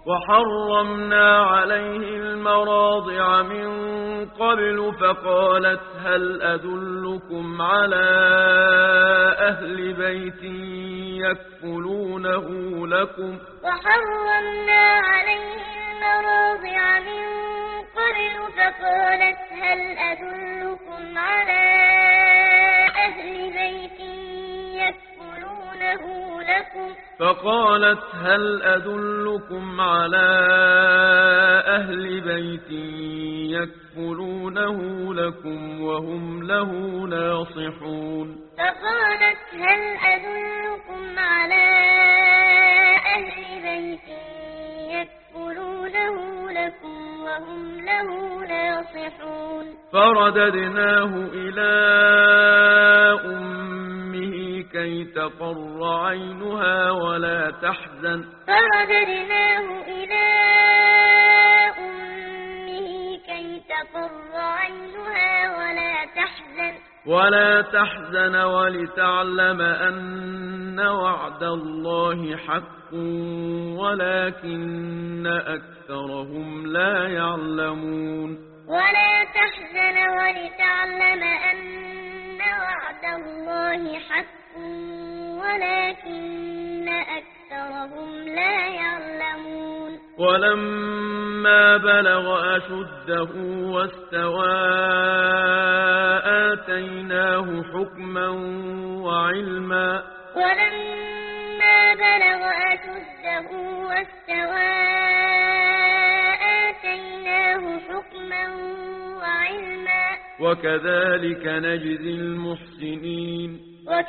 وحرمنا عليه المراضع من قبل فقالت هل أدلكم على أهل بيت يكفلونه لكم وحرمنا عليه المراضع من قبل فقالت هل أدلكم على أهل بيت يكفلونه لكم فقالت هل أدلكم على أهل بيت يكفلونه لكم وهم له ناصحون فقالت هل أدلكم على أهل بيت يكفلونه لكم وهم له ناصحون فرددناه إلى أمه كي تقر عينها ولا تحزن فرددناه إلى أمه كي تقر عينها ولا تحزن ولتعلم أن وعد الله حق ولكن أكثرهم لا يعلمون ولا تحزن ولتعلم أن وعد الله حق ولكن أكثرهم لا يعلمون ولما بلغ أشده واستوى آتيناه حكما وعلما ولما بلغ أشده واستوى آتيناه حكما وعلما وكذلك نجزي المحسنين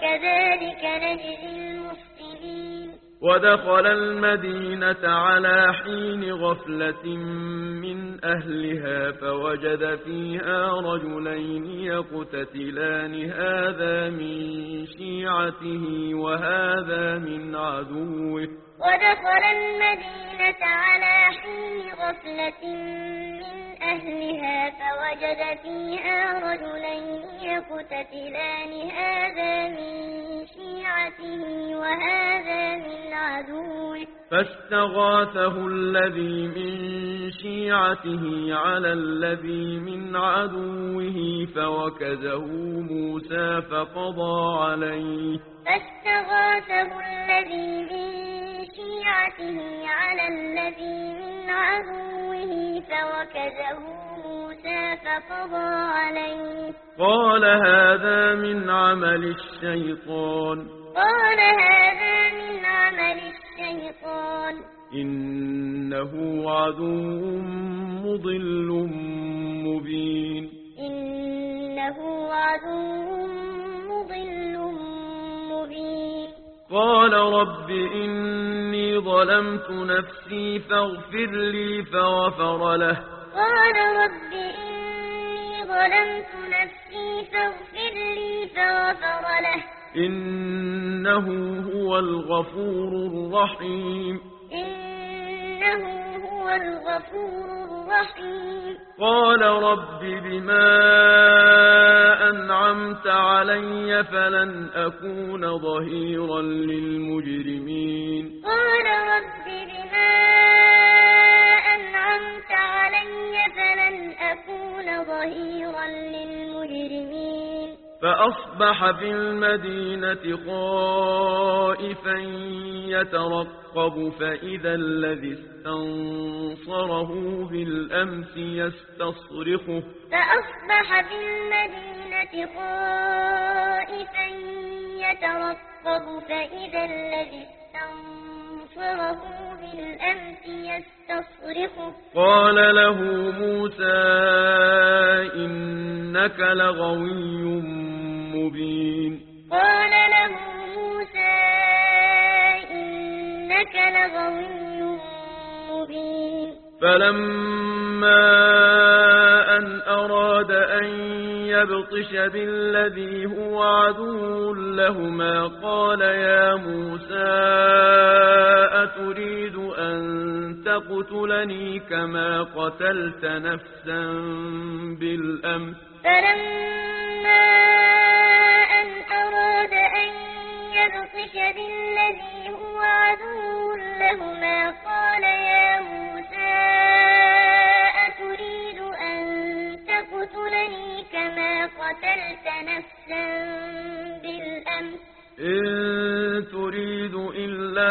ودخل المدينة على حين غفلة من أهلها فوجد فيها رجلين يقتتلان هذا من شيعته وهذا من عدوه ودخل المدينة على حين غفلة من أهلها فوجد فيها رجلين يقتتلان هذا من شيعته وهذا من عدوه فاستغاثه الذي من شيعته على الذي من عدوه فوكزه موسى فقضى عليه فاستغاثه الذي من شيعته على الذي من عدوه فوكزه موسى فقضى عليه قال هذا من عمل الشيطان إنه عدو مضل مبين قال رب إني ظلمت نفسي فاغفر لي فغفر له قال رب إني ظلمت نفسي فاغفر لي فغفر له إنه هو الغفور الرحيم قال رب بما أنعمت علي فلن أكون ظهيرا للمجرمين قال رب بما أنعمت علي فلن أكون ظهيرا للمجرمين فأصبح في المدينة خائفا يترقب فإذا الذي استنصره بالأمس يستصرخه فأصبح في المدينة خائفا يترقب فإذا الذي استنصره بالأمس يستصرخه قال له موسى إنك لغوي مبين قال له موسى إنك لغوي مبين فلما أن أراد أن يبطش بالذي هو عدو لهما قال يا موسى أتريد أن تقتلني كما قتلت نفسا بالأمس فلما أن أراد أن يبطش بالذي هو عدو لهما قال يا موسى إن تريد إلا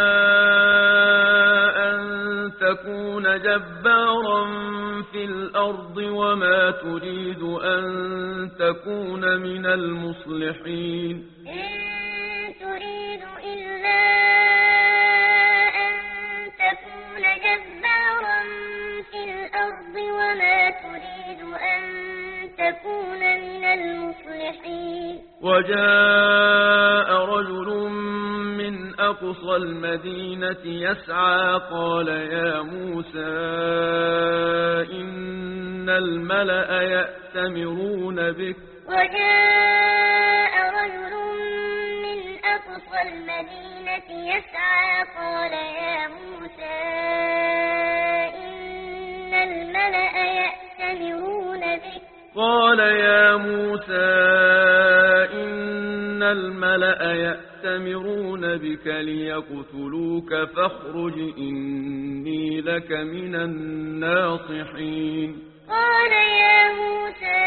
أن تكون جبارا في الأرض وما تريد أن تكون من المصلحين إن تريد إلا أن تكون جبارا في الأرض وما تريد أن تكون من المصلحين وجاء رجل من أقصى المدينة يسعى قال يا موسى إن الملأ يأتمرون بك وجاء رجل من أقصى المدينة يسعى قال يا موسى إن الملأ يأتمرون بك قال يا موسى إن الملأ يأتمرون بك ليقتلوك فاخرج إني لك من الناصحين قال يا موسى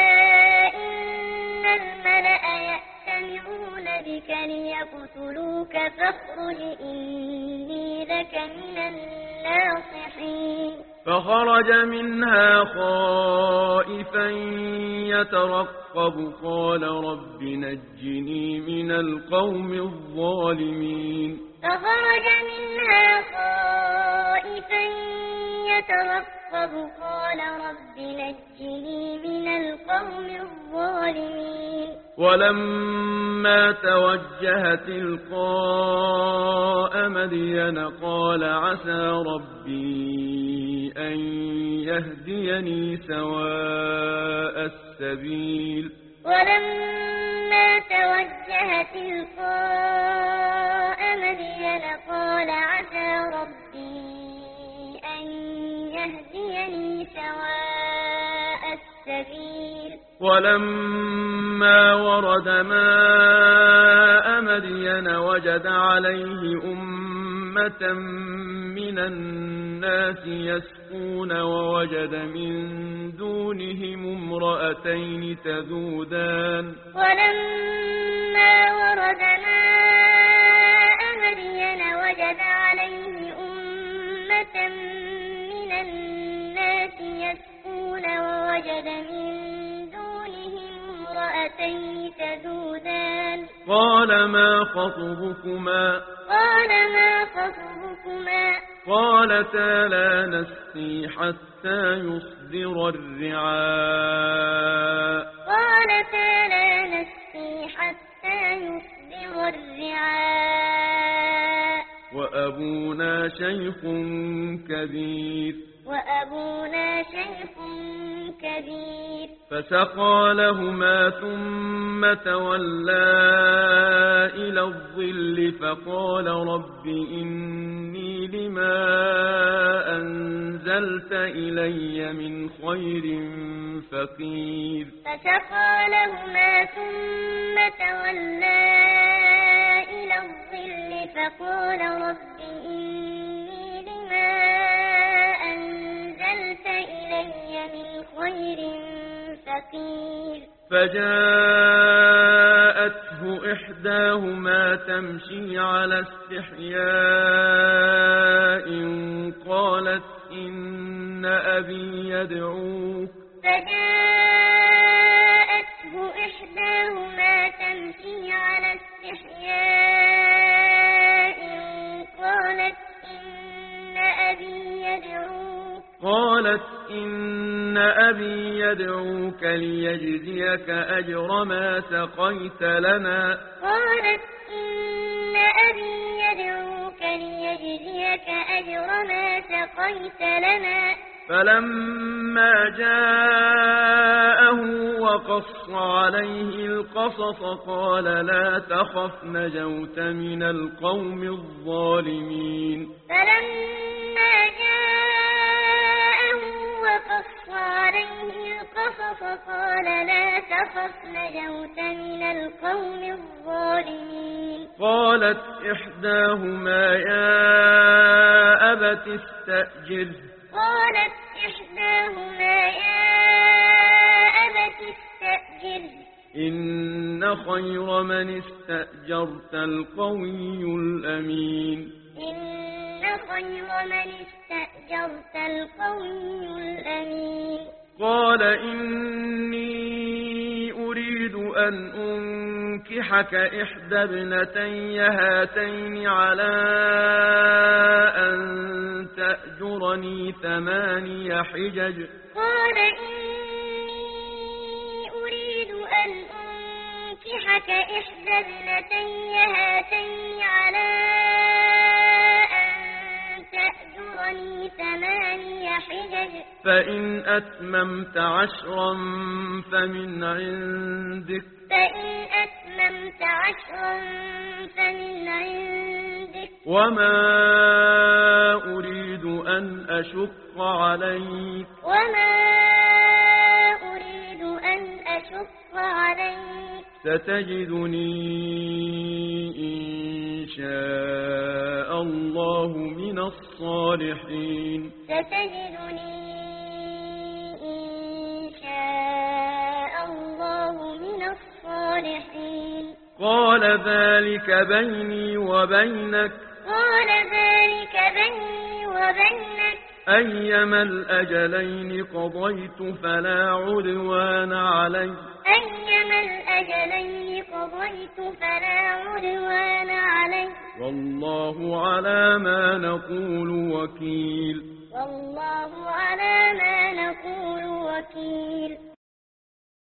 إن الملأ يأتمرون بك ليقتلوك فاخرج إني لك من الناصحين فخرج منها خائفا يترقب قال رب نجني من القوم الظالمين فخرج منها خائفا يترقب قال رب نجني من القوم الظالمين ولما توجه تلقاء مدين قال عسى ربي أن يهديني سواء السبيل ولما توجه تلقاء مدين قال عسى ربي أن يهديني سواء السبيل ولما ورد ماء مدين وجد عليه أمة من الناس يسقون ووجد من دونهم امرأتين تذودان ولما ورد ماء مدين وجد عليه أمة من الناس يسقون ووجد من دونهم امرأتين تذودان قال ما خطبكما قالتا لا نسقي حتى يصدر الرعاء وأبونا شيخ كبير فسقى لهما ثم تولى إلى الظل فقال رب إني لما أنزلت إلي من خير فقير فسقى لهما ثم تولى إلى الظل فقال رب إني لما أنزلت إلي من خير فقير فجاءته إحداهما تمشي على استحياء قالت إن أبي يدعوك تمشي على استحياء قالت إن أبي يدعوك ليجزيك أجر ما سقيت لنا فلما جاءه وقص عليه القصص قال لا تخف نجوت من القوم الظالمين فلما جاءه وقص عليه القصص قال لا تخف نجوت من القوم الظالمين قالت إحداهما يا أبت استأجره إن خير من استأجرت القوي الأمين إن خير من استأجرت القوي الأمين قال إني أريد أن أنكحك إحدى ابنتي هاتين على أن تأجرني 8 حجج قال إني أريد أن أنكحك إحدى ابنتي هاتين على أن تأجرني 8 حجج فإن أتممت 10 فمن عندك فمن عندك وما أريد أن أشق عليك ستجدني إن شاء الله من الصالحين قال ذلك بيني وبينك أيما الأجلين قضيت فلا عدوان علي والله على ما نقول وكيل